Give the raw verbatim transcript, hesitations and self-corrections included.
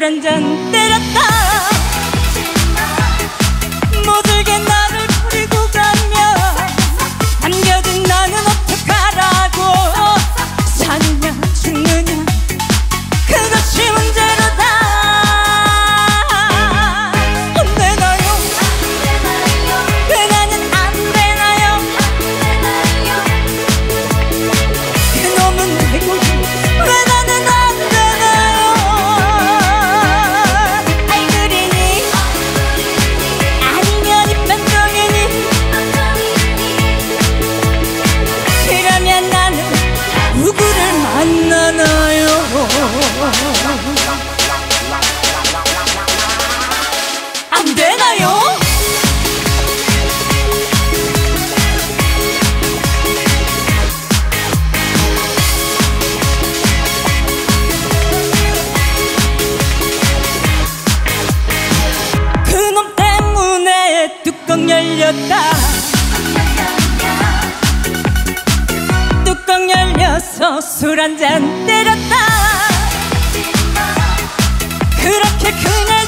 한 잔 때렸다. 모들게 나를 버리고 가면 남겨진 나는 어떡하라고. 사느냐 죽느냐 그것이 문제로다. 안 되나요? 왜 나는 안 되나요? 그놈은 되고 왜 나는 안 되나요? 알그리니 아니면 입반동이니. 그러면 나는 누구를 만나나요? 안 되나요? 그놈 때문에 뚜껑 열렸다. 뚜껑 열려서 술 한 잔 때렸다. 그렇게 그날